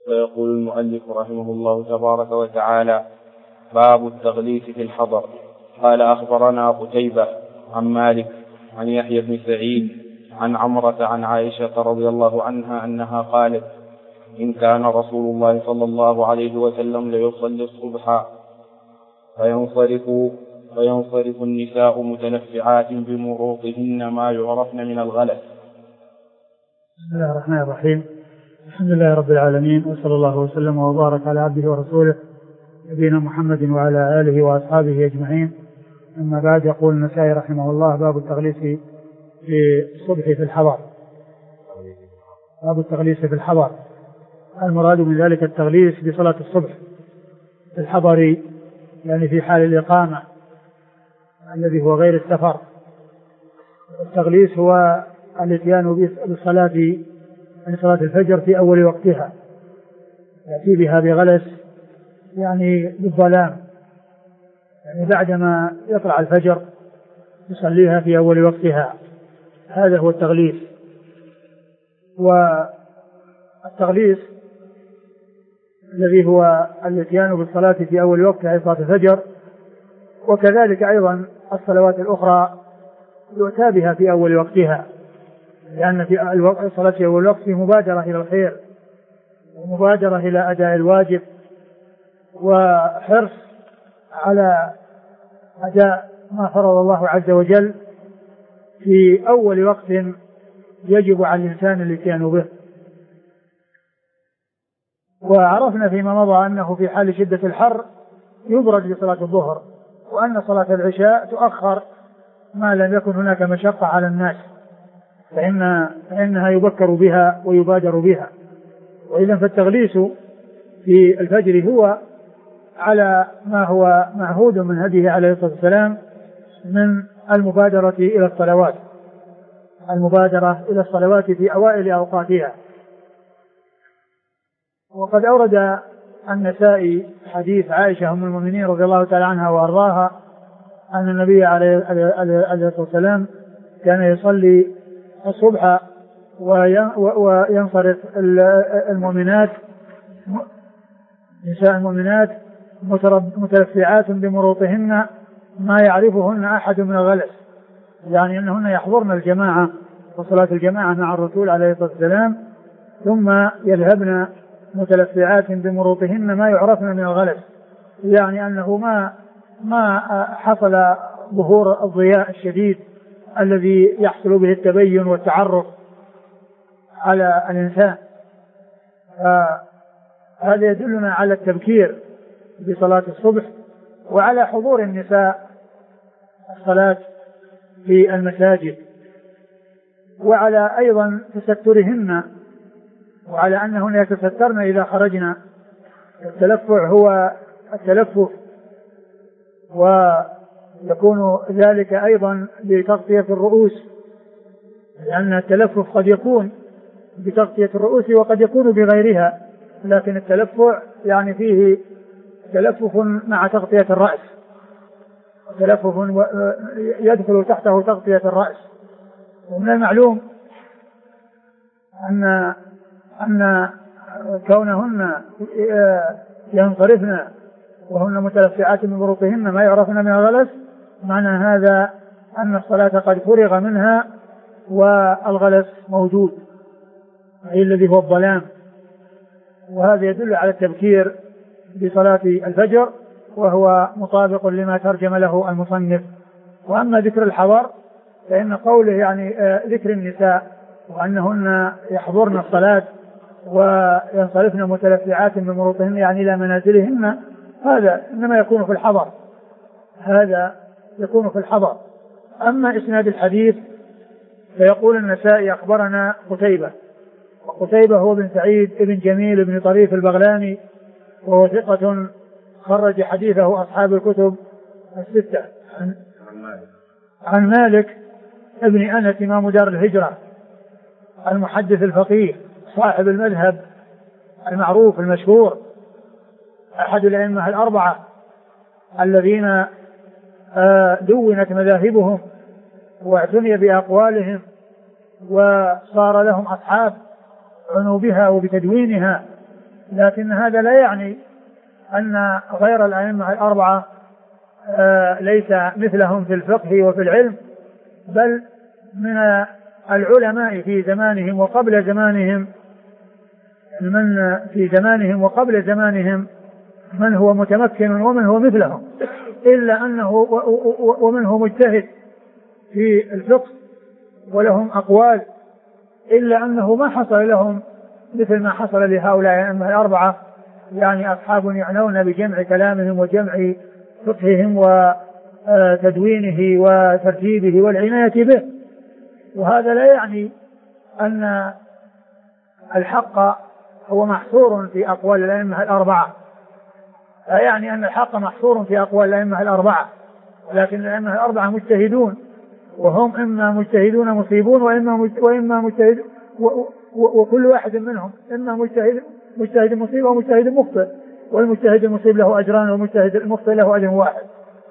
ويقول المؤلف رحمه الله تبارك وتعالى: باب التغليس في الحضر. قال: أخبرنا قتيبة عن مالك عن يحيى بن سعيد عن عمرة عن عائشة رضي الله عنها أنها قالت: إن كان رسول الله صلى الله عليه وسلم ليصلي الصبح فينصرف النساء متلفعات بمروطهن ما يعرفن من الغلس. بسم الله الرحمن الرحيم. الحمد لله رب العالمين، وصلى الله وسلم وبارك على عبده ورسوله نبينا محمد وعلى آله وأصحابه أجمعين. أما بعد، يقول النسائي رحمه الله: باب التغليس في الصبح في الحضر. باب التغليس في الحضر، المراد من ذلك التغليس بصلاة الصبح في الحضر، يعني في حال الإقامة الذي هو غير السفر. التغليس هو الاتيان بالصلاة، يعني صلاة الفجر في أول وقتها، يأتي بها بغلس، يعني بالظلام، يعني بعدما يطلع الفجر يصليها في أول وقتها. هذا هو التغليس. والتغليس الذي هو الاتيان بالصلاة في أول وقتها، صلاة الفجر، وكذلك أيضا الصلوات الأخرى يؤتى بها في أول وقتها، لأن في الصلاة في أول وقت مبادرة إلى الخير ومبادرة إلى أداء الواجب وحرص على أداء ما فرض الله عز وجل في أول وقت يجب على الإنسان الاتيان به. وعرفنا فيما مضى أنه في حال شدة الحر يبرد لصلاة الظهر، وأن صلاة العشاء تؤخر ما لم يكن هناك مشقة على الناس، فإنها يبكر بها ويبادر بها. وإذا فالتغليس في الفجر هو على ما هو معهود من هديه عليه الصلاة والسلام من المبادرة إلى الصلوات في أوائل أوقاتها. وقد أورد النسائي حديث عائشة أم المؤمنين رضي الله تعالى عنها وأرضاها أن النبي عليه الصلاة والسلام كان يصلي الصبح وينصرف المؤمنات، نساء المؤمنات متلفعات بمروطهن ما يعرفهن أحد من الغلس، يعني أنهن يحضرن الجماعة وصلاة الجماعة مع الرسول عليه الصلاة والسلام، ثم يذهبن متلفعات بمروطهن ما يعرفن من الغلس، يعني أنه ما حصل ظهور الضياء الشديد الذي يحصل به التبين والتعرف على الإنسان. هذا يدلنا على التبكير بصلاة الصبح، وعلى حضور النساء الصلاة في المساجد، وعلى أيضا تسترهن، وعلى أنهن يتسترن إذا خرجنا. التلفع هو التلفف، ويكون ذلك أيضا بتغطية الرؤوس، لأن التلفف قد يكون بتغطية الرؤوس وقد يكون بغيرها، لكن التلفع يعني فيه تلفف مع تغطية الرأس، تلفف يدخل تحته تغطية الرأس. ومن المعلوم أن كونهن ينصرفن وهن متلفعات من بروقهن ما يعرفن من الغلس، معنى هذا أن الصلاة قد فرغ منها والغلس موجود، أي الذي هو الظلام. وهذا يدل على التبكير بصلاة الفجر، وهو مطابق لما ترجم له المصنف. وأما ذكر الحضر فإن قوله يعني ذكر النساء وأنهن يحضرن الصلاة وينصرفن متلفعات من مروطهن يعني إلى منازلهن، هذا إنما يكون في الحضر، هذا يكون في الحضر. أما إسناد الحديث فيقول النسائي: أخبرنا قتيبة، وقتيبة هو بن سعيد بن جميل بن طريف البغلاني، وهو ثقة خرج حديثه أصحاب الكتب الستة. عن مالك ابن أنس إمام دار الهجرة المحدث الفقيه صاحب المذهب المعروف المشهور، أحد الأئمة الأربعة الذين دونت مذاهبهم واعتني بأقوالهم وصار لهم أصحاب عنوا بها وبتدوينها، لكن هذا لا يعني أن غير الأئمة الأربعة ليس مثلهم في الفقه وفي العلم، بل من العلماء في زمانهم وقبل زمانهم من هو متمكن ومن هو مثلهم، إلا أنه ومن هو مجتهد في الفقه ولهم أقوال، إلا أنه ما حصل لهم مثل ما حصل لهؤلاء الأئمة الأربعة، يعني أصحاب يعنون بجمع كلامهم وجمع فقههم وتدوينه وترتيبه والعناية به. وهذا لا يعني أن الحق هو محصور في أقوال الأئمة الأربعة، لا يعني أن الحق محصور في أقوال الأئمة الأربعة، ولكن الأئمة الأربعة مجتهدون، وهم إما مجتهدون مصيبون وإما مجتهد، وكل واحد منهم إما مجتهد مصيب ومجتهد مخطئ، والمجتهد المصيب له أجران والمجتهد المخطئ له أجر واحد.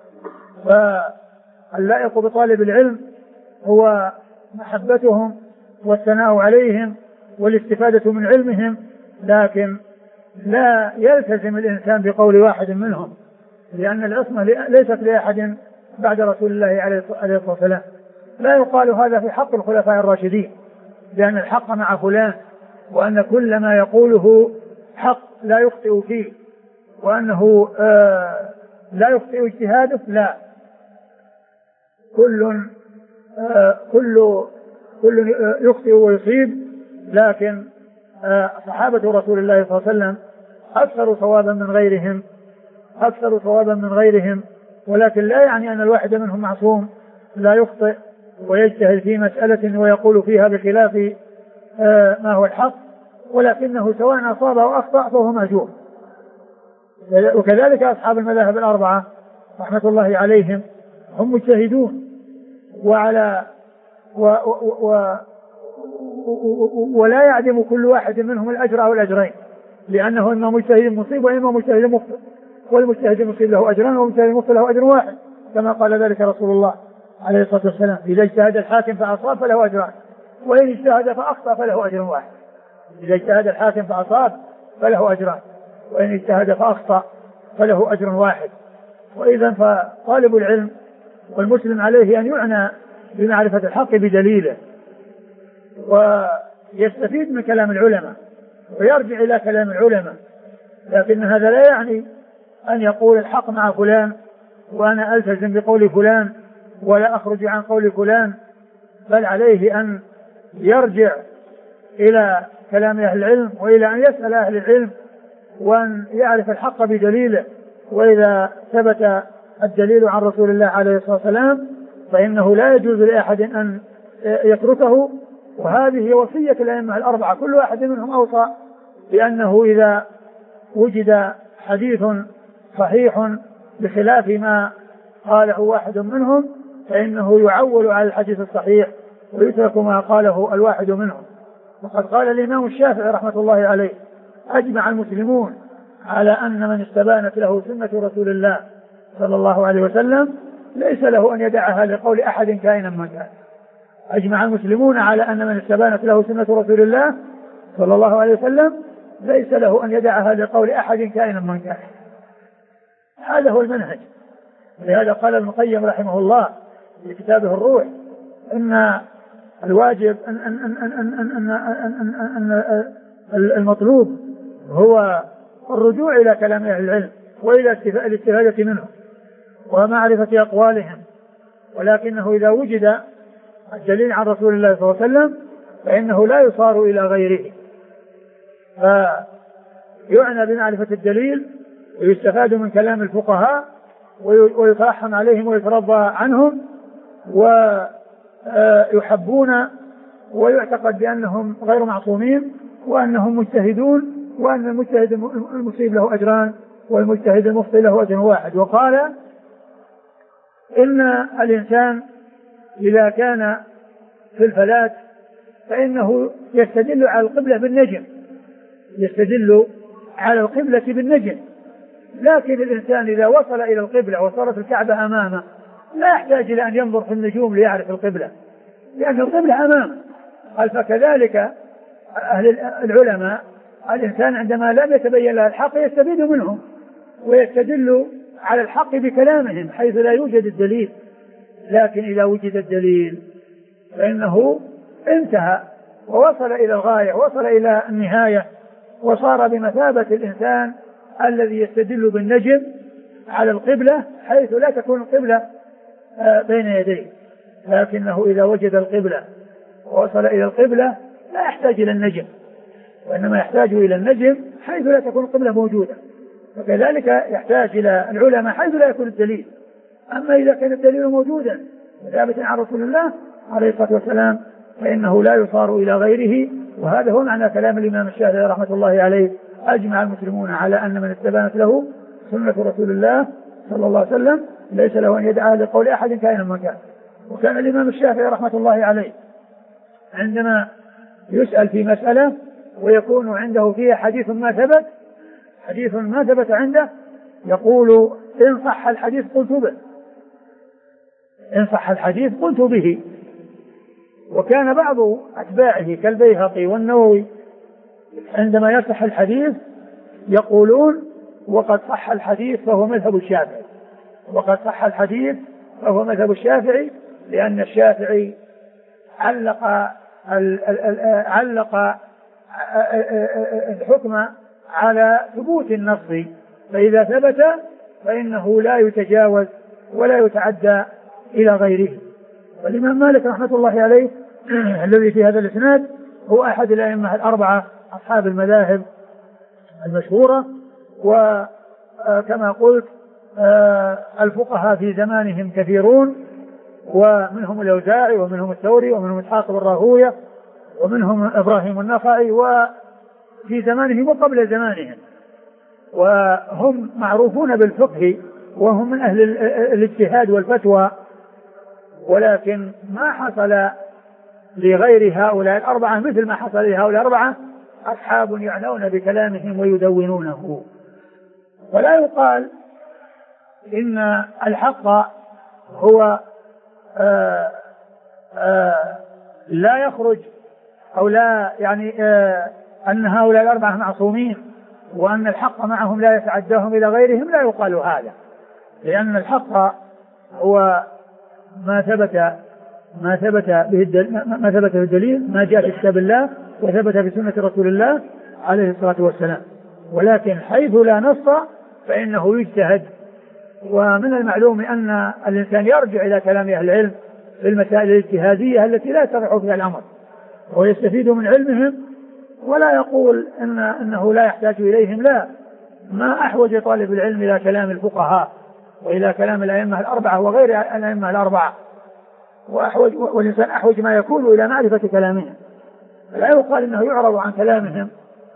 فاللائق بطالب العلم هو محبتهم والثناء عليهم والاستفادة من علمهم، لكن لا يلتزم الإنسان بقول واحد منهم، لأن العصمة ليست لأحد بعد رسول الله عليه الصلاة والسلام. لا يقال هذا في حق الخلفاء الراشدين، لأن الحق مع فلان، وأن كل ما يقوله حق لا يخطئ فيه، وأنه لا يخطئ اجتهاده، لا، كل يخطئ ويصيب، لكن صحابة رسول الله صلى الله عليه وسلم أكثر ثوابا من غيرهم، ولكن لا يعني أن الواحد منهم معصوم لا يخطئ ويجتهد في مسألة ويقول فيها بخلاف ما هو الحق، ولكنه سواء أصاب أو أخطأ فهو مأجور. وكذلك أصحاب المذاهب الأربعة رحمة الله عليهم هم مجتهدون، ولا يعدم كل واحد منهم الأجر أو الأجرين، لأنه إما مجتهد مصيب وإما مجتهد مخطئ، والمجتهد المصيب له أجران والمجتهد المخطئ له أجر واحد، كما قال ذلك رسول الله عليه الصلاة والسلام: إذا اجتهد الحاكم فأصاب فله أجران، وإن اجتهد فأخطأ فله أجر واحد. إذا اجتهد الحاكم فأصاب فله أجران، وإن اجتهد فأخطأ فله أجر واحد. وإذا فطالب العلم والمسلم عليه أن يعنى بمعرفة الحق بدليله، ويستفيد من كلام العلماء ويرجع إلى كلام العلماء، لكن هذا لا يعني أن يقول الحق مع فلان وأنا ألتزم بقول فلان ولا أخرج عن قول فلان، بل عليه أن يرجع إلى كلام أهل العلم وإلى أن يسأل أهل العلم وأن يعرف الحق بدليله. وإذا ثبت الدليل عن رسول الله عليه الصلاة والسلام فإنه لا يجوز لأحد أن يتركه. وهذه وصية الأئمة الأربعة، كل واحد منهم أوصى بأنه إذا وجد حديث صحيح بخلاف ما قاله واحد منهم فإنه يعول على الحديث الصحيح ويترك ما قاله الواحد منهم. وقد قال الإمام الشافعي رحمة الله عليه: أجمع المسلمون على أن من استبانت له سنة رسول الله صلى الله عليه وسلم ليس له أن يدعها لقول أحد كائنا من كان. أجمع المسلمون على أن من استبانت له سنة رسول الله صلى الله عليه وسلم ليس له أن يدعها لقول أحد كائنا من كان. هذا هو المنهج. ولهذا قال ابن القيم رحمه الله في كتابه الروح أن الواجب أن المطلوب هو الرجوع إلى كلام أهل العلم وإلى الاستفادة منه ومعرفة أقوالهم، ولكنه إذا وجد الدليل عن رسول الله صلى الله عليه وسلم فإنه لا يصار إلى غيره، فيعنى بمعرفة الدليل ويستفاد من كلام الفقهاء ويترحم عليهم ويترضى عنهم ويحبون ويعتقد بأنهم غير معصومين وأنهم مجتهدون وأن المجتهد المصيب له أجران والمجتهد المخطئ له أجر واحد. وقال إن الإنسان إذا كان في الفلاة فإنه يستدل على القبلة بالنجم، يستدل على القبلة بالنجم، لكن الإنسان إذا وصل إلى القبلة وصارت الكعبة أمامه لا يحتاج إلى أن ينظر في النجوم ليعرف القبلة، لأن القبلة أمامه. قال: فكذلك أهل العلماء الإنسان عندما لم يتبين له الحق يستفيد منهم ويستدل على الحق بكلامهم حيث لا يوجد الدليل. لكن إذا وجد الدليل فإنه انتهى ووصل إلى الغاية ووصل إلى النهاية وصار بمثابة الإنسان الذي يستدل بالنجم على القبلة حيث لا تكون القبلة بين يديه. لكنه إذا وجد القبلة ووصل إلى القبلة لا يحتاج إلى النجم، وإنما يحتاج إلى النجم حيث لا تكون القبلة موجودة. وكذلك يحتاج إلى العلماء حيث لا يكون الدليل. أما إذا كان الدليل موجودا ثابتا عن رسول الله عليه الصلاة والسلام فإنه لا يصار إلى غيره. وهذا هو معنى كلام الإمام الشافعي رحمة الله عليه: أجمع المسلمون على أن من استبانت له سنة رسول الله صلى الله عليه وسلم ليس له أن يدعى لقول أحد كائنا ما كان. وكان الإمام الشافعي رحمة الله عليه عندما يسأل في مسألة ويكون عنده فيها حديث ما ثبت عنده يقول: إن صح الحديث قلت به، إن صح الحديث قلت به. وكان بعض أتباعه كالبيهقي والنووي عندما يصح الحديث يقولون: وقد صح الحديث فهو مذهب الشافعي، وقد صح الحديث فهو مذهب الشافعي، لأن الشافعي علق الحكم على ثبوت النص، فإذا ثبت فإنه لا يتجاوز ولا يتعدى إلى غيره. والإمام مالك رحمة الله عليه الذي في هذا الإسناد هو أحد الأئمة الأربعة أصحاب المذاهب المشهورة. وكما قلت الفقهاء في زمانهم كثيرون، ومنهم الأوزاعي ومنهم الثوري ومنهم إسحاق بن راهويه ومنهم إبراهيم النخعي، وفي زمانهم وقبل زمانهم، وهم معروفون بالفقه وهم من أهل الاجتهاد والفتوى. ولكن ما حصل لغير هؤلاء الأربعة مثل ما حصل لهؤلاء الأربعة أصحاب يعنون بكلامهم ويدونونه. ولا يقال إن الحق هو لا يخرج أو لا يعني أن هؤلاء الأربعة معصومين وأن الحق معهم لا يتعداهم إلى غيرهم. لا يقال هذا، لأن الحق هو ما ثبت به الدليل، ما جاء في كتاب الله وثبت في سنة رسول الله عليه الصلاة والسلام. ولكن حيث لا نص فإنه يجتهد. ومن المعلوم أن الإنسان يرجع إلى كلام أهل العلم في المسائل الاجتهادية التي لا يتبع فيها الأمر، ويستفيد من علمهم، ولا يقول أنه لا يحتاج إليهم. لا، ما أحوج طالب العلم إلى كلام الفقهاء وإلى كلام الأئمة الأربعة وغير الأئمة الأربعة، والإنسان أحوج ما يكون إلى معرفة كلامهم. لا يقال إنه يعرض عن كلامهم،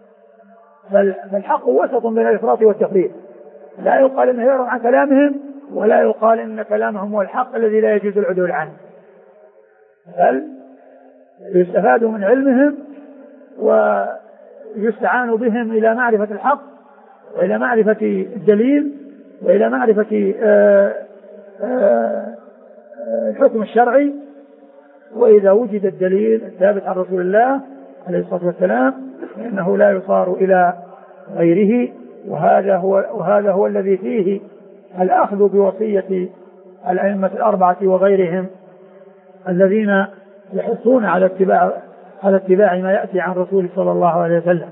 فالحق وسط بين الإفراط والتفريط. لا يقال إنه يعرض عن كلامهم، ولا يقال إن كلامهم هو الحق الذي لا يجوز العدول عنه، بل يستفاد من علمهم ويستعان بهم إلى معرفة الحق وإلى معرفة الدليل وإلى معرفة الحكم الشرعي. وإذا وجد الدليل الثابت عن رسول الله عليه الصلاة والسلام فإنه لا يصار إلى غيره. وهذا هو الذي فيه الأخذ بوصية الأئمة الأربعة وغيرهم الذين يحثون على اتباع ما يأتي عن رسول صلى الله عليه وسلم.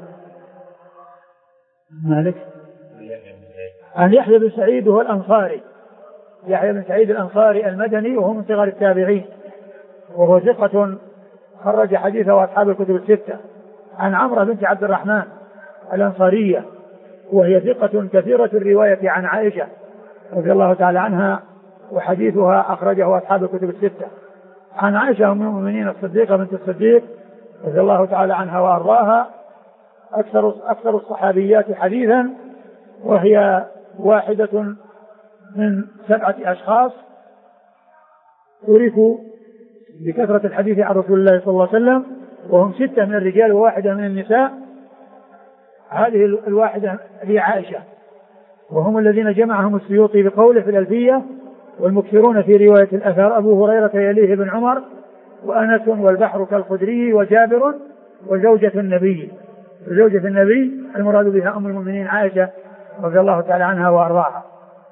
مالك عن يحيى بن سعيد وهو الأنصاري، يحيى بن سعيد الأنصاري المدني وهو من صغار التابعين، وهو ثقة خرج حديثه أصحاب الكتب الستة. عن عمرة بنت عبد الرحمن الأنصارية، وهي ثقة كثيرة الرواية عن عائشة رضي الله تعالى عنها، وحديثها أخرجه أصحاب الكتب الستة. عن عائشة أم المؤمنين الصديقة بنت الصديق رضي الله تعالى عنها وأرضاها، أكثر الصحابيات حديثا، وهي واحدة من 7 أشخاص عرفوا بكثرة الحديث عن رسول الله صلى الله عليه وسلم، وهم 6 من الرجال وواحدة من النساء. هذه الواحدة هي عائشة، وهم الذين جمعهم السيوطي بقوله في الألفية: والمكثرون في رواية الأثر أبو هريرة يليه بن عمر وأنس والبحر كالخدري وجابر وزوجة النبي. زوجة النبي المراد بها أم المؤمنين عائشة رضي الله تعالى عنها وأرضاها.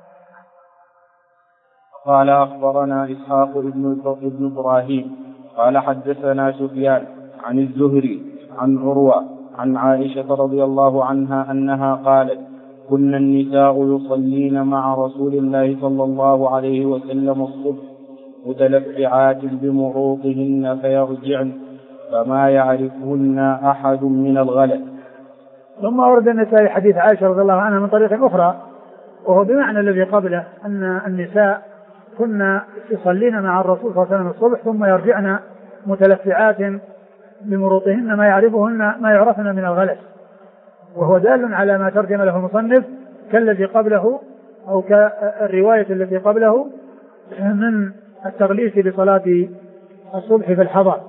قال أخبرنا إسحاق ابن إبراهيم قال حدثنا سفيان عن الزهري عن عروة عن عائشة رضي الله عنها أنها قالت كنا النساء يصلين مع رسول الله صلى الله عليه وسلم الصبح متلفعات بمروطهن فيرجعن فما يعرفهن أحد من الغلس. ثم ورد النسائي حديث عائشة رضي الله عنها من طريق أخرى وهو بمعنى الذي قبله أن النساء كنا يصلين مع الرسول صلى الله عليه وسلم الصبح ثم يرجعن متلفعات بمروطهن ما يعرفن من الغلس، وهو دال على ما ترجم له المصنف كالذي قبله أو كالرواية التي قبله من التغليس لصلاة الصبح في الحضر.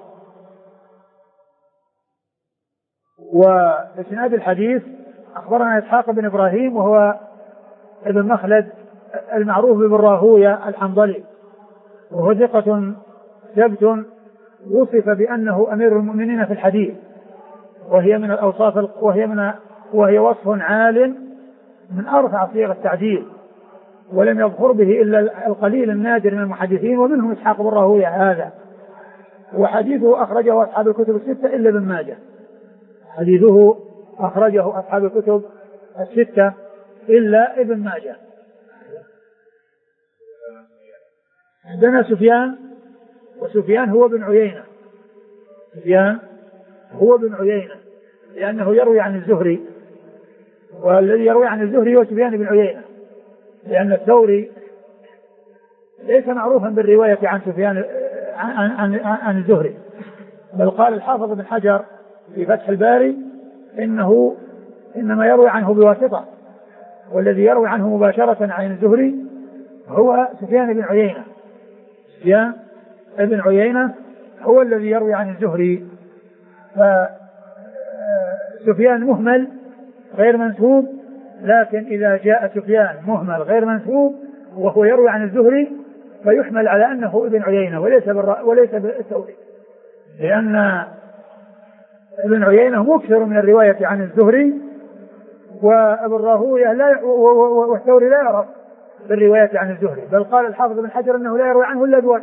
وإسناد الحديث أخبرنا إسحاق بن إبراهيم وهو ابن مخلد المعروف بن راهوية الحنظلي، وهو ثقة ثبت وصف بأنه أمير المؤمنين في الحديث، وهي من الأوصاف وهي وصف عال من أرفع صيغ التعديل، ولم يظهر به إلا القليل النادر من المحدثين ومنهم إسحاق بن راهوية هذا. وحديثه أخرجه أصحاب الكتب الستة إلا ابن ماجه، حديثه أخرجه أصحاب الكتب الستة إلا ابن ماجه. عندنا سفيان، وسفيان هو بن عيينة، سفيان هو بن عيينة لأنه يروي عن الزهري، والذي يروي عن الزهري هو سفيان بن عيينة، لأن الثوري ليس معروفا بالرواية عن سفيان عن الزهري، بل قال الحافظ بن حجر في فتح الباري إنه إنما يروي عنه بواسطة، والذي يروي عنه مباشرة عن الزهري هو سفيان بن عيينة. سفيان بن عيينة هو الذي يروي عن الزهري. فسفيان مهمل غير منسوب، لكن إذا جاء سفيان مهمل غير منسوب وهو يروي عن الزهري فيحمل على أنه ابن عيينة وليس بالثوري، لأن ابن عيينة مكثر من الرواية عن الزهري، وابن راهوية والثوري لا يعرف بالرواية عن الزهري، بل قال الحافظ بن حجر أنه لا يروي عنه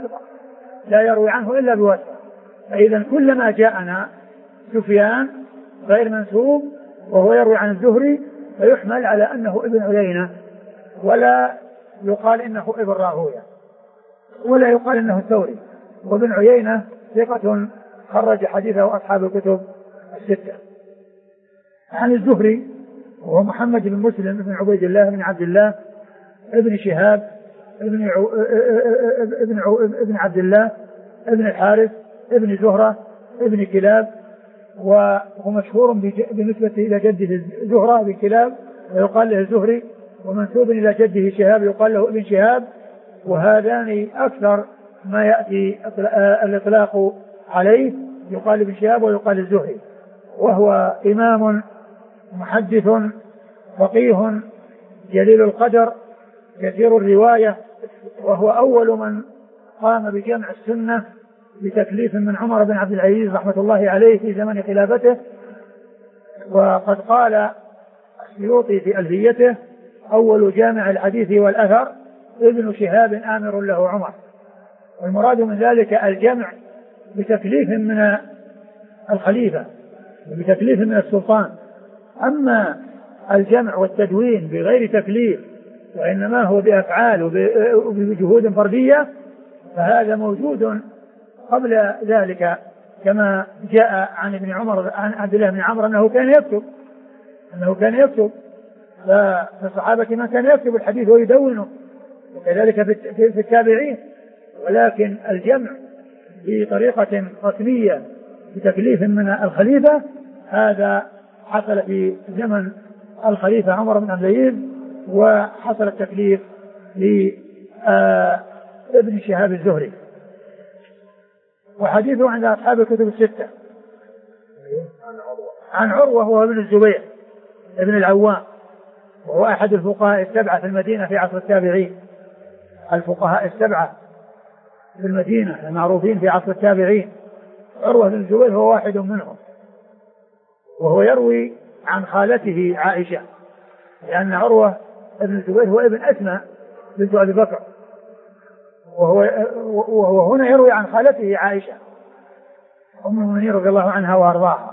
إلا بواسطة. فإذا كلما جاءنا سفيان غير منسوب وهو يروي عن الزهري فيحمل على أنه ابن عيينة، ولا يقال إنه ابن راهوية، ولا يقال إنه الثوري. وابن عيينة ثقة خرج حديثه أصحاب الكتب الستة. عن الزهري وهو محمد بن مسلم بن عبيد الله بن عبد الله ابن شهاب ابن عبد الله ابن الحارث ابن زهرة ابن كلاب، وهو مشهور بالنسبة إلى جده زهرة بن كلاب ويقال له الزهري، ومنسوب إلى جده شهاب يقال له ابن شهاب، وهذان أكثر ما يأتي الإطلاق عليه، يقال ابن شهاب ويقال الزهري. وهو إمام محدث فقيه جليل القدر كثير الرواية، وهو أول من قام بجمع السنة بتكليف من عمر بن عبد العزيز رحمة الله عليه في زمن خلافته. وقد قال السيوطي في ألفيته أول جامع الحديث والأثر ابن شهاب آمر له عمر، والمراد من ذلك الجمع بتكليف من الخليفة وبتكليف من السلطان. أما الجمع والتدوين بغير تكليف وإنما هو بأفعال وبجهود فردية فهذا موجود قبل ذلك، كما جاء عن ابن عمر عن عبد الله بن عمرو أنه كان يكتب فالصحابة ما كان يكتب الحديث ويدونه، وكذلك في التابعين. ولكن الجمع بطريقة رسمية بتكليف من الخليفة هذا حصل في زمن الخليفة عمر بن عبد العزيز، وحصل التكليف لابن شهاب الزهري. وحديثه عند أصحاب الكتب الستة. عن عروة وهو ابن الزبير ابن العوام، وهو أحد الفقهاء السبعة في المدينة في عصر التابعين. الفقهاء السبعة في المدينة المعروفين في عصر التابعين، عروة بن الزبير هو واحد منهم. وهو يروي عن خالته عائشة، لأن عروة بن الزبير هو ابن أسماء بنت أبي بكر، وهو هنا يروي عن خالته عائشة أم المؤمنين رضي الله عنها وأرضاها.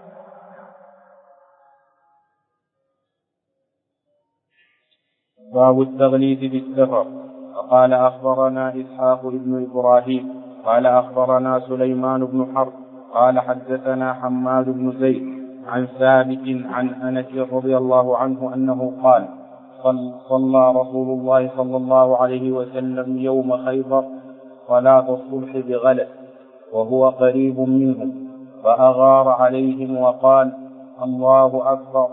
باب التغليظ في السفر. فقال أخبرنا إسحاق بن إبراهيم قال أخبرنا سليمان بن حرب قال حدثنا حماد بن زيد عن ثابت عن أنس رضي الله عنه أنه قال صلى رسول الله صلى الله عليه وسلم يوم خيبر صلاة الصبح بغلس وهو قريب منهم فأغار عليهم وقال الله أكبر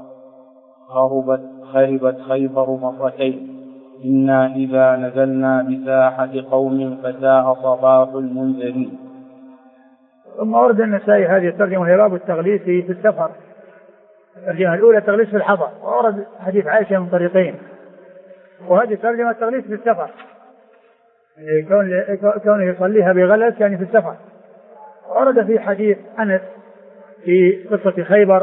خربت خيبر مرتين إنا إذا نزلنا بساحة قوم فساء صباح المنذرين. ثم ورد النسائي هذه الترجمة وهي باب التغليظ في السفر. الترجمة الأولى التغليظ في الحضر، وورد حديث عائشة من طريقين، وهذه الترجمة التغليظ في السفر، كونه يصليها بغلس يعني في السفر. ورد في حديث أنس في قصة خيبر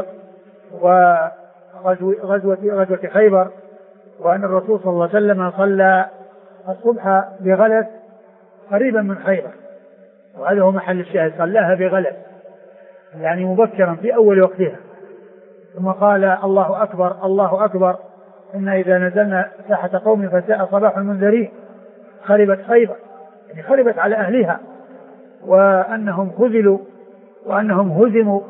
وغزوة خيبر، وأن الرسول صلى الله عليه وسلم صلى الصبح بغلس قريبا من خيبر، وهذا هو محل الشاهد، صلاها بغلس يعني مبكرا في أول وقتها، ثم قال الله أكبر الله أكبر إن إذا نزلنا ساحة قوم فساء صباح المنذرين. خربت خيبر يعني خربت على أهلها، وأنهم خذلوا وأنهم هزموا،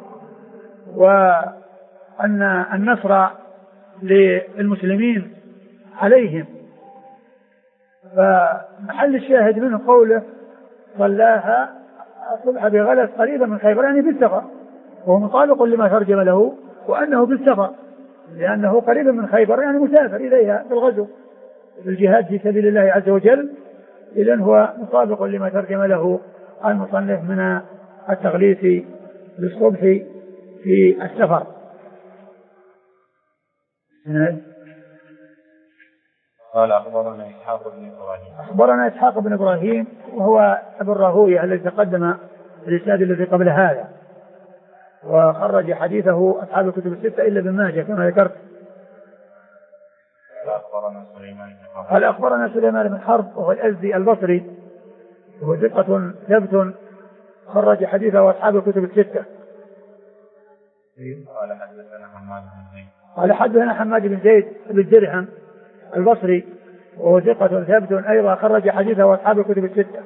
وأن النصر للمسلمين عليهم. فمحل الشاهد منه قوله صلاها الصبح بغلس قريبا من خيبر يعني في السفر، وهو مطابق لما ترجم له وأنه في السفر، لأنه قريبا من خيبر يعني مسافر إليها في الغزو في الجهاد في سبيل الله عز وجل. إذن هو مطابق لما ترجم له المصنف من التغليث بالصبح في السفر. قال أخبرنا إسحاق بن إبراهيم. أخبرنا إسحاق بن إبراهيم وهو أبو الراهوية الذي تقدم في الإسناد الذي قبل هذا، وخرج حديثه أصحاب الكتب الستة إلا ابن ماجه كما ذكرت. قال أخبرنا سليمان بن حرب وهو الأزدي البصري وهو ثقة ثبت خرج حديثه أصحاب الكتب الستة. قال حدثنا حماد بن زيد بن درهم البصري وهو ثقة ثبت أيضا خرج حديثه أصحاب الكتب الستة.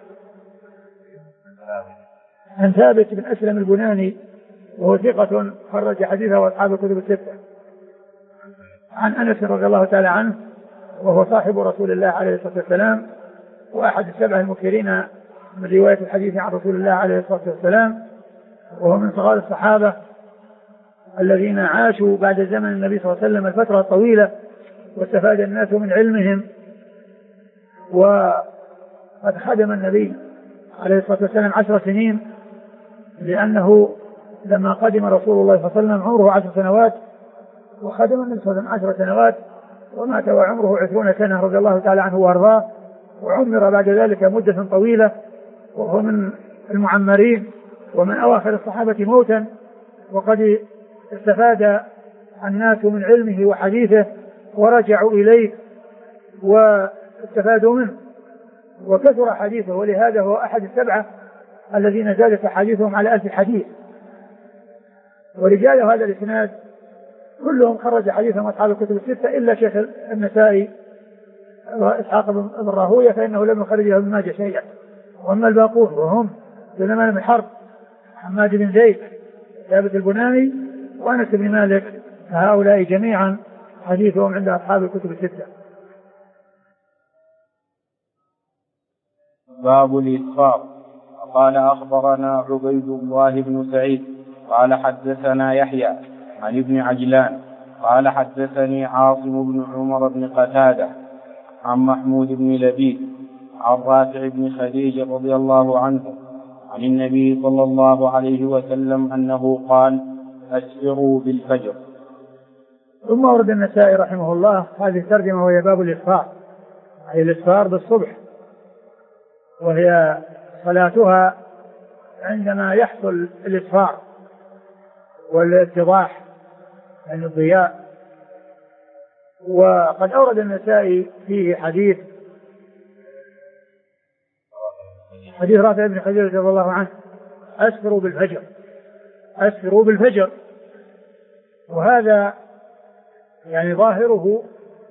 عن ثابت بن أسلم البناني وهو ثقة خرج حديثه أصحاب الكتب الستة. عن أنس رضي الله تعالى عنه وهو صاحب رسول الله عليه الصلاة والسلام وأحد السبع المكثرين من رواية الحديث عن رسول الله عليه الصلاة والسلام، وهو من صغار الصحابة الذين عاشوا بعد زمن النبي صلى الله عليه وسلم الفترة الطويلة واستفاد الناس من علمهم. وقد خدم النبي عليه الصلاة والسلام 10 سنين، لأنه لما قدم رسول الله صلى الله عليه وسلم عمره 10 سنوات، وخدم النبي صلى الله عليه وسلم 10 سنوات، ومات وعمره 20 سنة رضي الله تعالى عنه وأرضاه، وعمر بعد ذلك مدة طويلة، وهو من المعمرين ومن أواخر الصحابة موتا، وقد استفاد الناس من علمه وحديثه ورجعوا إليه واستفادوا منه وكثر حديثه، ولهذا هو أحد السبعة الذين زادت حديثهم على 1000 حديث. ورجال هذا الإسناد كلهم خرج حديثهم أصحاب الكتب الستة إلا شيخ النسائي وإسحاق بن راهوية فإنه لم يخرج له ابن ماجه شيئا. وأما الباقون وهم سليمان بن حرب حماد بن زيد ثابت البناني وأنس بن مالك، فهؤلاء جميعا حديثهم عند أصحاب الكتب الستة. باب الإسفار. قال أخبرنا عبيد الله بن سعيد قال حدثنا يحيى عن ابن عجلان قال حدثني عاصم بن عمر بن قتادة عن محمود بن لبيد عن رافع بن خديج رضي الله عنه عن النبي صلى الله عليه وسلم أنه قال أسفروا بالفجر. ثم ورد النسائي رحمه الله هذه الترجمة وهي باب الإسفار، أي الإسفار بالصبح، وهي صلاتها عندما يحصل الإسفار والاتضاح يعني الضياء. وقد أورد النسائي فيه حديث رافع بن خديج رضي الله عنه: أسفروا بالفجر، أسفروا بالفجر. وهذا يعني ظاهره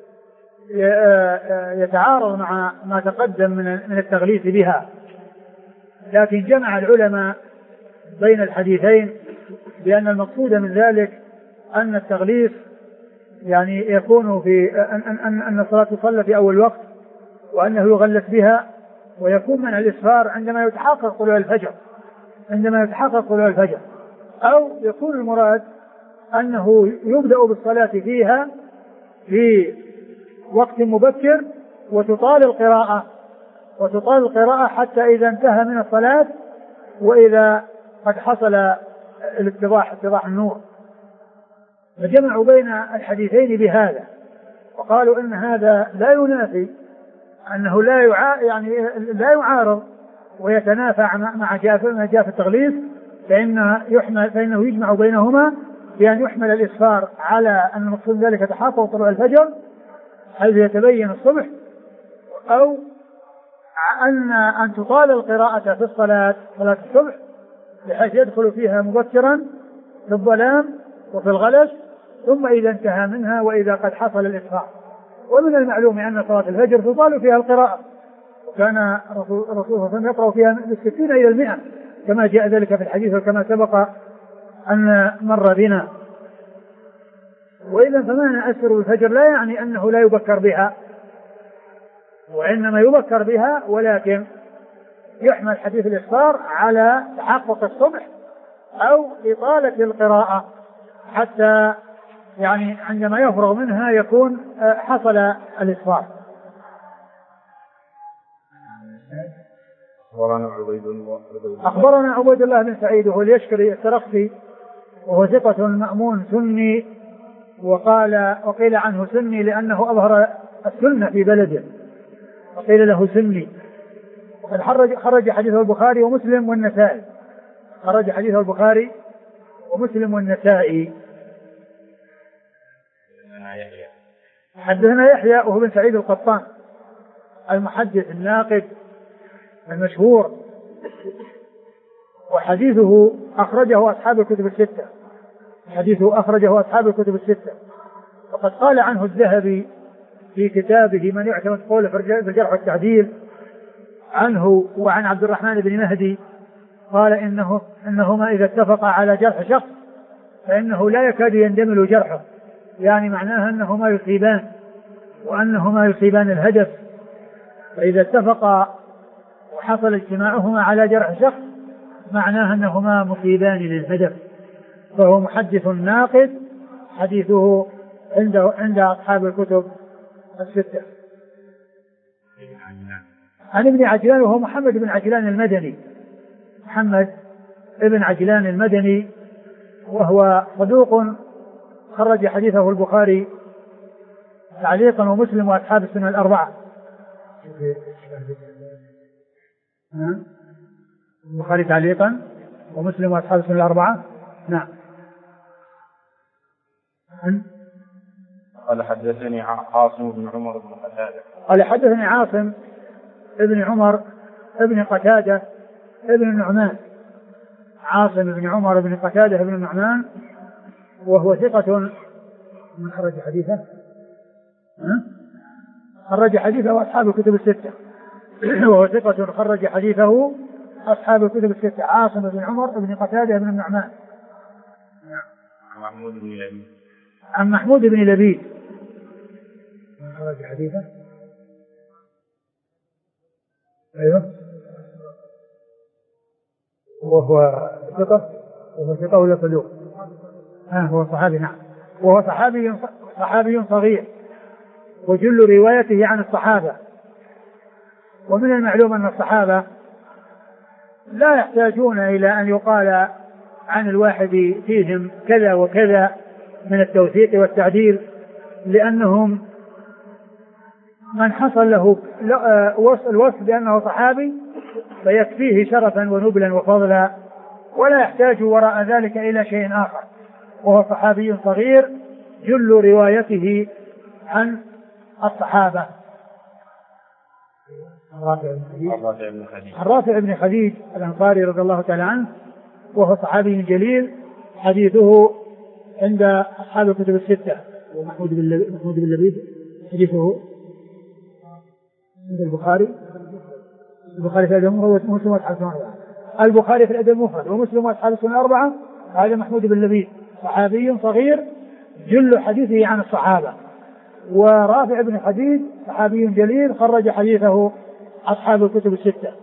يتعارض مع ما تقدم من التغليث بها، لكن جمع العلماء بين الحديثين بأن المقصود من ذلك أن التغليث يعني يكون في أن الصلاة تصلى في أول وقت وأنه يغلث بها، ويكون من الإسفار عندما يتحقق طلوع الفجر، أو يكون المراد أنه يبدأ بالصلاة فيها في وقت مبكر وتطال القراءة حتى إذا انتهى من الصلاة وإذا قد حصل اتضاح النور. فجمعوا بين الحديثين بهذا، وقالوا إن هذا لا ينافي أنه لا يعارض ويتنافى مع جاء في التغليظ، فإنه يجمع بينهما بأن يحمل الإسفار على أن المقصود ذلك تحقق طلوع الفجر حيث يتبين الصبح، أو أن تطال القراءة في صلاة الصبح بحيث يدخل فيها مبكرا في الظلام وفي الغلس، ثم إذا انتهى منها وإذا قد حصل الإسفار. ومن المعلوم أن صلاة الفجر تطال فيها القراءة، وكان الرسول صلى الله عليه وسلم يقرأ فيها من 60 إلى 100 كما جاء ذلك في الحديث وكما سبق أن مر بنا. وإذا فمعنى أسفر الفجر لا يعني أنه لا يبكر بها، وإنما يبكر بها، ولكن يحمل حديث الإسفار على تحقق الصبح أو إطالة القراءة حتى يعني عندما يفرغ منها يكون حصل الإسفار. أخبرنا عبيد الله بن سعيد وهو اليشكري السرخسي وهو ثقة مأمون سني، وقيل عنه سني لأنه أظهر السنة في بلده وقيل له سني. وقد خرج حديثه البخاري ومسلم والنسائي. حدثنا يحيى وهو بن سعيد القطان المحدث الناقد المشهور، وحديثه أخرجه أصحاب الكتب الستة. وقد قال عنه الذهبي في كتابه من يعتمد قوله في الجرح والتعديل عنه وعن عبد الرحمن بن مهدي، قال إنهما إذا اتفقا على جرح شخص فإنه لا يكاد يندمل جرحه، يعني معناها أنهما يصيبان الهدف. فإذا اتفقا وحصل اجتماعهما على جرح شخص معناها أنهما مصيبان للهدف. فهو محدث ناقد، حديثه عند أصحاب الكتب الستة. عن ابن عجلان وهو محمد بن عجلان المدني، وهو صدوق خرج حديثه البخاري تعليقا ومسلم وأصحاب السنة الأربعة. البخاري تعليقا ومسلم وأصحاب السنة الأربعة. نعم. قال حدثني عاصم بن عمر بن قتادة. قال حدثني عاصم ابن عمر ابن قتادة ابن النعمان. عاصم بن عمر بن قتادة ابن النعمان وهو ثقة من خرج حديثه أصحاب الكتب الستة. وهو ثقة خرج حديثه أصحاب الكتب الستة. عاصم بن عمر بن قتادة بن النعمان. عن محمود بن لبيد خرج حديثه. أيوه. وهو ثقة ولا صدوق؟ هو صحابي. نعم. وهو صحابي صغير، وجل روايته عن الصحابة. ومن المعلوم أن الصحابة لا يحتاجون إلى أن يقال عن الواحد فيهم كذا وكذا من التوثيق والتعديل، لأنهم من حصل له الوصف بأنه صحابي فيكفيه شرفا ونبلا وفضلا، ولا يحتاج وراء ذلك إلى شيء آخر. وهو صحابي صغير جل روايته عن الصحابة. الرافع بن خديج الأنصاري رضي الله تعالى عنه، وهو صحابي جليل، حديثه عند أصحاب الكتب الستة. ومحمود بن لبيد حديثه عند البخاري في الأدب المفرد ومسلم وأصحاب السنن الأربعة. البخاري في الأدب المفرد ومسلم وأصحاب السنن الأربعة. هذا محمود بن لبيد صحابي صغير جل حديثه عن الصحابة. ورافع بن خديج صحابي جليل خرج حديثه أصحاب الكتب الستة.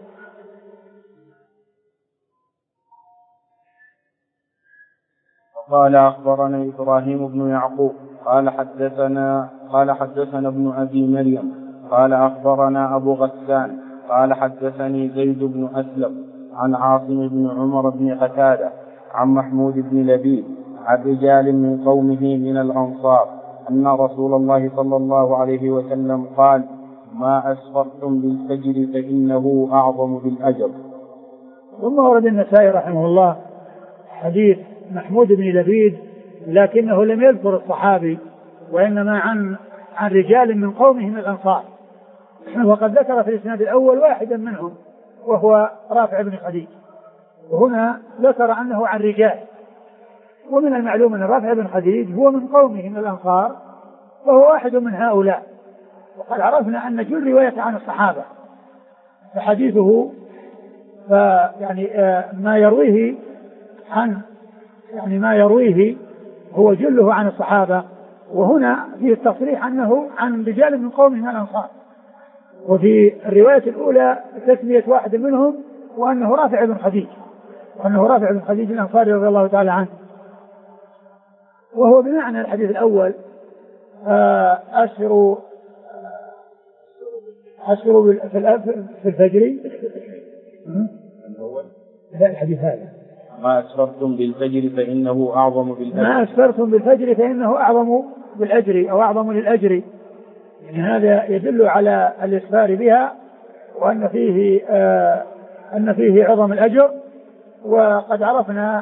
قال أخبرنا إبراهيم بن يعقوب قال حدثنا ابن أبي مريم قال أخبرنا أبو غسان قال حدثني زيد بن أسلم عن عاصم بن عمر بن قتادة عن محمود بن لبيد عن رجال من قومه من الأنصار أن رسول الله صلى الله عليه وسلم قال: ما أسفرتم بالفجر فإنه أعظم بالأجر. ثم ورد النسائي رحمه الله حديث محمود بن لبيد، لكنه لم يذكر الصحابي وإنما عن رجال من قومه من الأنصار، وقد ذكر في الإسناد الأول واحدا منهم وهو رافع بن خديج، وهنا ذكر أنه عن رجال. ومن المعلوم أن رافع بن خديج هو من قومه من الأنصار وهو واحد من هؤلاء، وقد عرفنا أن جل رواية عن الصحابة، فحديثه يعني ما يرويه هو جله عن الصحابة. وهنا فيه التصريح أنه عن رجال من قومه من الأنصار، وفي الرواية الأولى تسمية واحد منهم وأنه رافع بن خديج الأنصاري رضي الله تعالى عنه، وهو بمعنى الحديث الأول: أسفروا في الفجر. لا، الحديث هذا: ما أسفرتم بالفجر فإنه أعظم بالأجر أو أعظم للأجر. يعني هذا يدل على الإسفار بها، وأن فيه عظم الأجر. وقد عرفنا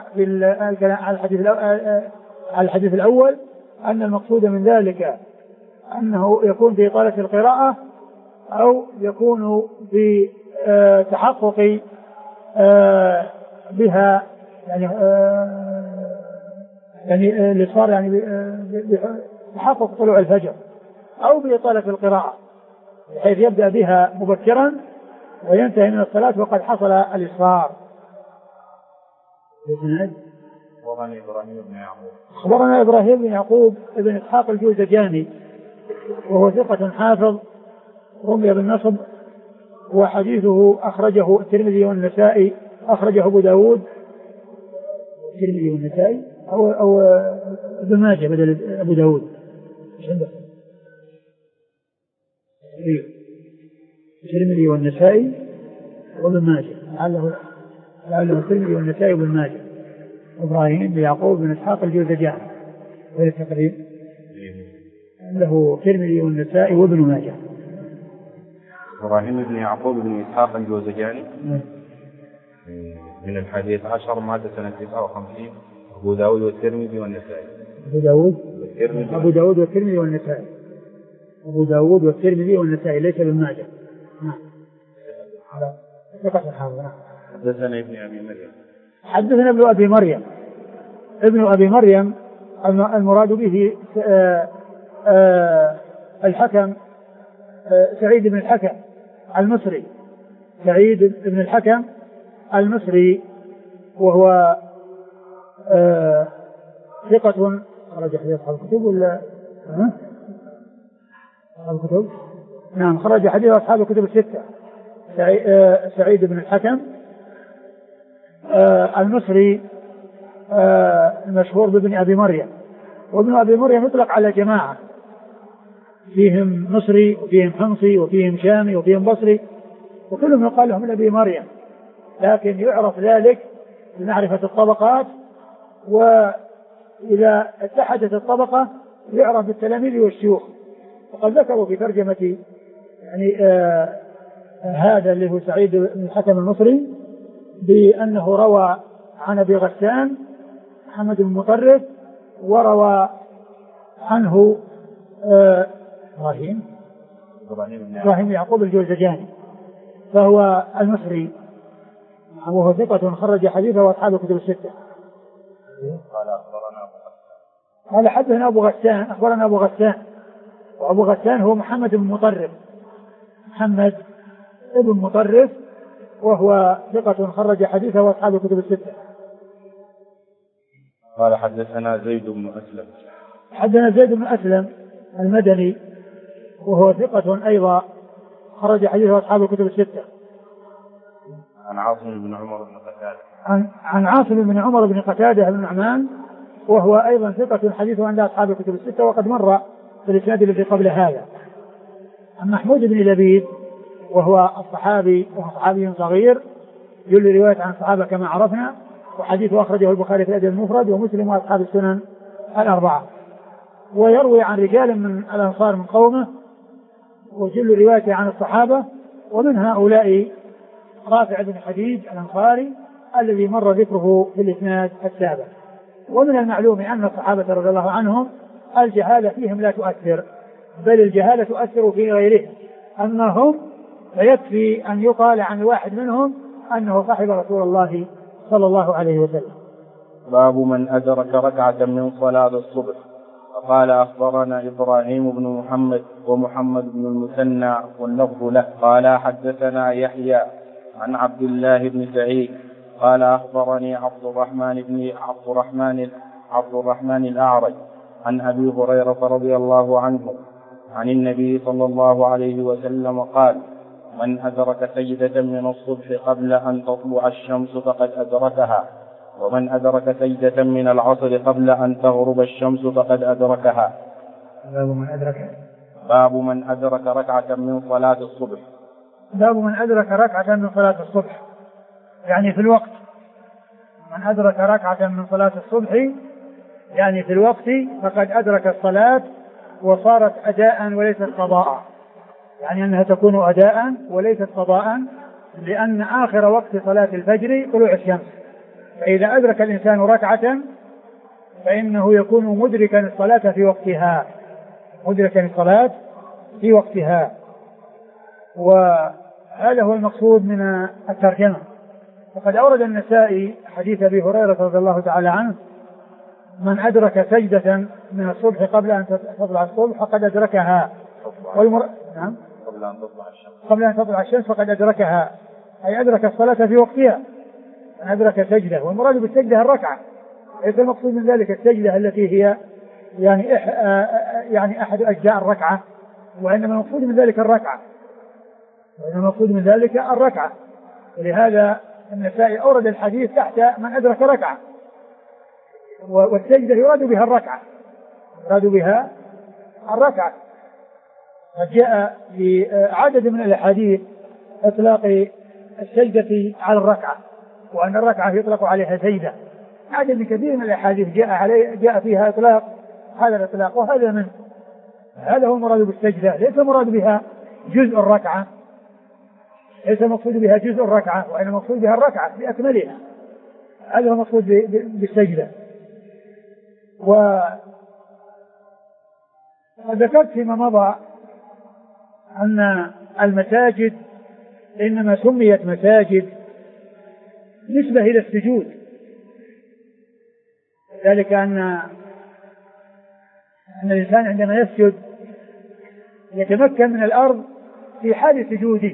على الحديث الأول أن المقصود من ذلك أنه يكون بإطالة القراءة أو يكون بتحقق بها، يعني الإصرار يعني بتحقق طلوع الفجر، أو بإطالة القراءة بحيث يبدأ بها مبكرا وينتهي من الصلاة وقد حصل الإصرار. أخبرنا إبراهيم بن يعقوب ابن إسحاق الجوزجاني، وهو ثقة حافظ رمي بالنصب، وحديثه أخرجه الترمذي والنسائي، أخرجه أبو داود الترمذي والنسائي أو ابن ماجه بدل أبو داود. الترمذي والنسائي وابن ماجه، لعله الترمذي والنسائي وابن ماجه. إبراهيم بن يعقوب بن إسحاق الجوزجاني، وهي التقريب له الترمذي والنسائي وابن ماجه. إبراهيم بن يعقوب بن إسحاق الجوزجاني من الحديث 10 مادة سنة 59. أبو داود والترمذي والنسائي. أبو داود والترمذي والنسائي ليس ابن ماجه. حدثنا ابن أبي مريم المراد به الحكم سعيد بن الحكم المصري، وهو ثقة خرج حديث أصحاب الكتب ولا الكتب؟ نعم، خرج حديث أصحاب الكتب الستة. سعيد بن الحكم المصري المشهور بابن أبي مريم. وابن أبي مريم يطلق على جماعة، فيهم مصري وفيهم حمصي وفيهم شامي وفيهم بصري، وكلهم يقال لهم أبي مريم، لكن يعرف ذلك بمعرفة الطبقات، وإذا اتحدت الطبقة يعرف بالتلاميذ والشيوخ. وقد ذكروا في ترجمة يعني هذا اللي هو سعيد بن الحكم المصري بأنه روى عن أبي غسان محمد بن مطرف وروى عنه إبراهيم يعقوب الجوزجاني فهو المصري وهو ثقة خرج حديثه وأصحاب الكتب الستة. قال حدثنا أبو غسان أخبرنا أبو غسان وأبو غسان هو محمد بن مطرف وهو ثقة خرج حديثه وأصحاب الكتب الستة. قال حدثنا زيد بن أسلم المدني وهو ثقة أيضا خرج حديثه أصحاب الكتب الستة. عن عاصم بن عمر بن قتادة عن عاصم بن عمر بن قتادة بن نعمان وهو أيضا ثقة حديثه عند أصحاب الكتب الستة وقد مر في الإسناد الذي قبل هذا. عن محمود بن لبيد وهو الصحابي وهو صحابي صغير يروي رواية عن الصحابة كما عرفنا وحديثه أخرجه البخاري في الأدب المفرد ومسلم وأصحاب السنن الأربعة ويروي عن رجال من الأنصار من قومه وجل روايته عن الصحابة ومن هؤلاء رافع بن خديج الأنصاري الذي مر ذكره في الإسناد السابق. ومن المعلوم أن الصحابة رضي الله عنهم الجهالة فيهم لا تؤثر بل الجهالة تؤثر في غيرهم أنهم فيكفي أن يقال عن الواحد منهم أنه صاحب رسول الله صلى الله عليه وسلم. باب من أدرك ركعة من صلاة الصبح. فقال أخبرنا إبراهيم بن محمد ومحمد بن المثنى واللفظ له قال حدثنا يحيى عن عبد الله بن سعيد قال أخبرني عبد الرحمن الأعرج عن أبي هريرة رضي الله عنه عن النبي صلى الله عليه وسلم قال من أدرك سجدة من الصبح قبل أن تطلع الشمس فقد أدركها ومن أدرك سجدة من العصر قبل أن تغرب الشمس فقد أدركها. باب من أدرك ركعة من صلاة الصبح. باب من أدرك ركعة من صلاة الصبح يعني في الوقت. من أدرك ركعة من صلاة الصبح يعني في الوقت فقد أدرك الصلاة وصارت أداء وليست قضاء يعني أنها تكون أداء وليست قضاء لأن آخر وقت صلاة الفجر طلوع الشمس فإذا أدرك الإنسان ركعة فإنه يكون مدركا الصلاة في وقتها وهذا هو المقصود من الترجمة. وقد أورد النسائي حديث أبي هريرة رضي الله تعالى عنه من أدرك سجدة من الصبح قبل أن تطلع الصبح فقد أدركها نعم قبل أن تطلع الشمس فقد أدركها أي أدرك الصلاة في وقتها. من أدرك سجدة والمراد بالسجدة الركعة ليس المقصود من ذلك السجدة التي هي يعني أحد أجزاء الركعة وإنما المقصود من ذلك الركعة ولهذا النسائي أورد الحديث تحت من أدرك ركعة والسجدة يراد بها الركعة. قد جاء في عدد من الأحاديث إطلاق السجدة على الركعة وأن الركعة يطلق عليها سجدة. عدد كبير من الأحاديث جاء فيها إطلاق هذا الإطلاق وهذا من هذا هو المراد بالسجدة ليس المراد بها جزء الركعة ليس المقصود بها جزء الركعة وإنما المقصود بها الركعة بأكملها هذا هو المقصود بالسجدة. وذكرت فيما مضى أن المساجد إنما سميت مساجد نسبة إلى السجود ذلك أن الإنسان عندما يسجد يتمكن من الأرض في حال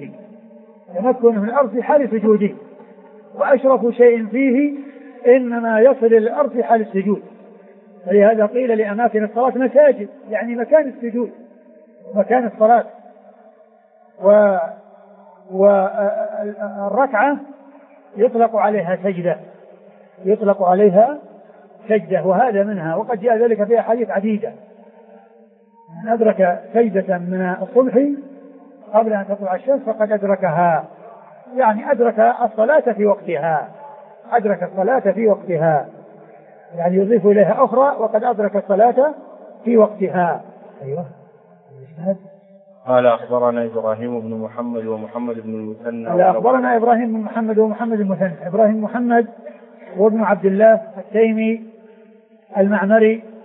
سجوده وأشرف شيء فيه إنما يصل إلى الأرض في حال السجود فلهذا قيل لأماكن الصلاة مساجد يعني مكان السجود مكان الصلاة. والركعة يطلق عليها سجدة وهذا منها وقد جاء ذلك في أحاديث عديدة. من أدرك سجدة من الصبح قبل أن تطلع الشمس فقد أدركها يعني أدرك الصلاة في وقتها يعني يضيف إليها أخرى وقد أدرك الصلاة في وقتها. أيوة. قال أخبرنا إبراهيم بن محمد ومحمد بن المثنى. أخبرنا إبراهيم بن محمد ومحمد المثنى. إبراهيم محمد وابن عبد الله التيمي المعمري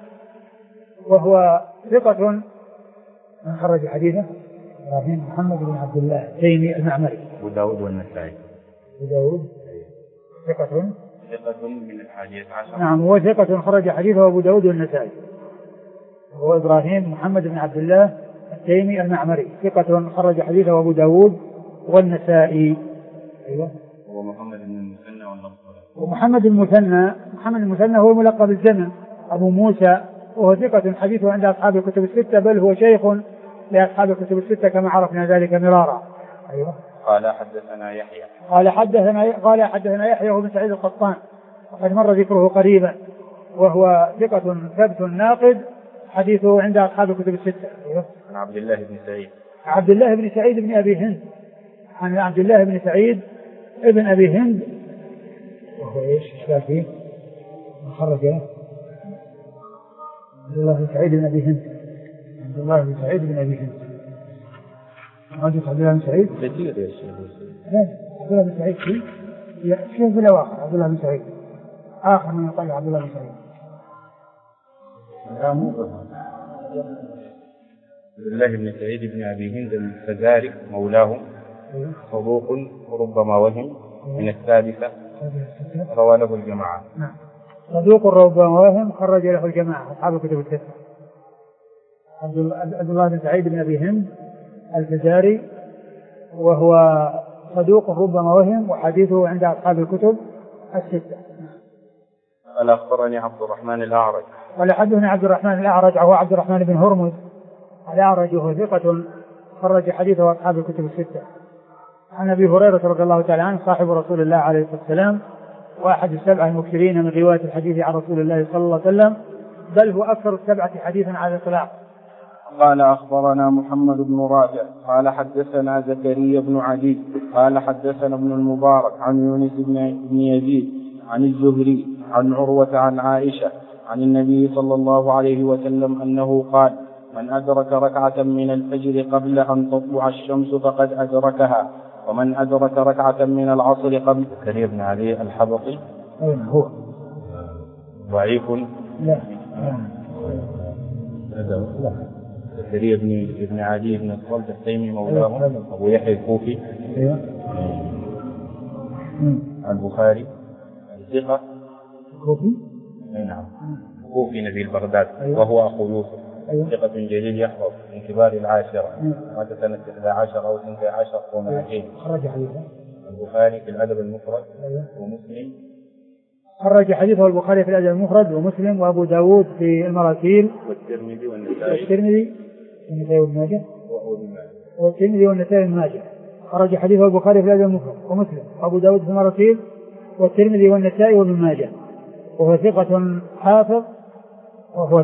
وهو ثقة من خرج حديثه إبراهيم محمد بن عبد الله التيمي المعمري. أبو داود والنسائي. أبو داود ثقة من 11. نعم، هو ثقة خرج حديثه أبو داود والنسائي. هو إبراهيم محمد بن عبد الله التيمي المعمري ثقة خرج حديثه أبو داود والنسائي. أيوة. ومحمد بن المثنى والنصر. ومحمد المثنى هو ملقب بالزمن أبو موسى، وهو ثقة حديثه عند أصحاب الكتب الستة، بل هو شيخ لأصحاب الكتب الستة كما عرفنا ذلك مرارا. أيوة. قال حدثنا يحيى. قال حدثنا يحيى بن سعيد القطان، وقد مر ذكره قريبا، وهو ثقة ثبت ناقد حديثه عند أصحاب الكتب الستة. أيوة. عن عبد الله بن سعيد. عبد الله بن سعيد بن أبي هند. عن عبد الله بن سعيد ابن أبي هند، وهو إيش قال فيه؟ خرج عبد الله بن سعيد بن أبي هند. عبد الله بن سعيد بن أبي هند. عبد الله بن سعيد كثير يا شيخ. عبد الله بن سعيد شيء في الأواخر. عبد الله بن سعيد آخر من يقال عبد الله بن سعيد. عبد الله بن سعيد بن أبي هند الفزاري مولاهم، صدوق ربما وهم، من الثالثة، روى له الجماعة. نعم، صدوق ربما وهم، خرج له الجماعة أصحاب الكتب الستة. عبد الله بن سعيد بن أبي هند الفزاري، وهو صدوق ربما وهم، وحديثه عند أصحاب الكتب الستة. قال أخبرني عبد الرحمن الأعرج. قال حدثنا عبد الرحمن الأعرج، هو عبد الرحمن بن هرمز الأعرج، وهو ثقة خرج حديثه أصحاب الكتب الستة. عن أبي هريرة رضي الله تعالى عنه صاحب رسول الله عليه الصلاة والسلام، واحد السبعة المكثرين من رواية الحديث عن رسول الله صلى الله عليه وسلم، بل هو أكثر السبعة حديثا على الإطلاق. قال أخبرنا محمد بن رافع قال حدثنا زكريا بن عدي قال حدثنا ابن المبارك عن يونس بن يزيد عن الزهري عن عروة عن عائشة عن النبي صلى الله عليه وسلم أنه قال: من أدرك ركعة من الفجر قبل أن تطلع الشمس فقد أدركها، ومن أدرك ركعة من العصر قبل. زكريا بن علي الحبطي هو ضعيف. لا زكريا بن عدي بن الصلت التيمي مولاهم، أبو يحيى الكوفي. البخاري الثقة كوفي. نعم، كوفي نبيل بغداد. وهو أخو يوسف. ثقة جليل يحفظ من كبار العاشرة. مات سنة 11 أو 12 ومائتين. خرج حديثه البخاري في الأدب المفرد ومسلم. خرج حديثه البخاري في الأدب المفرد ومسلم وأبو داود في المراسيل والترمذي والنسائي. وابن ماجه. والترمذي والنسائي وابن ماجه. خرج حديثه البخاري في الأدب المفرد ومسلم وأبو داود في المراسيل والترمذي والنسائي وابن ماجه. وهو ثقة حافظ، وهو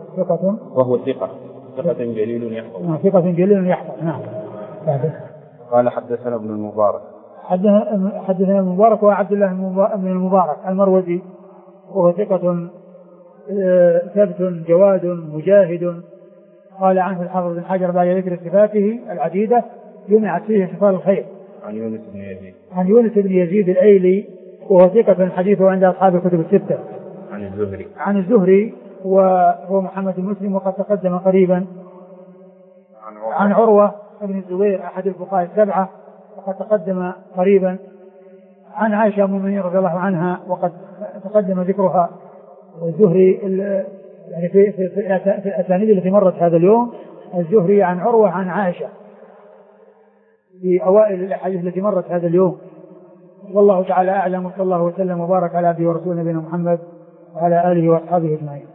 ثقة جليل يحفظ. ثقة جليل يحفظ. نعم. قال حدثنا ابن المبارك. حدثنا المبارك وعبد الله بن المبارك المروزي، وهو ثقة ثبت جواد مجاهد. قال عنه الحافظ بن حجر بعد ذكر صفاته العديدة جمعت فيه صفات الخير. عن يونس بن يزيد الأيلي، وهو ثقة حديثه عند أصحاب الكتب الستة. عن الزهري وهو محمد المسلم، وقد تقدم قريبا. عن عروة بن الزبير أحد الفقهاء السبعة، وقد تقدم قريبا. عن عائشة أم المؤمنين رضي الله عنها، وقد تقدم ذكرها. والزهري يعني في الأسانيد التي مرت هذا اليوم، الزهري عن عروة عن عائشة في أوائل الأحاديث التي مرت هذا اليوم. والله تعالى أعلم، وصلى الله وسلم وبارك على عبده ورسوله نبينا محمد وعلى آله وأصحابه أجمعين.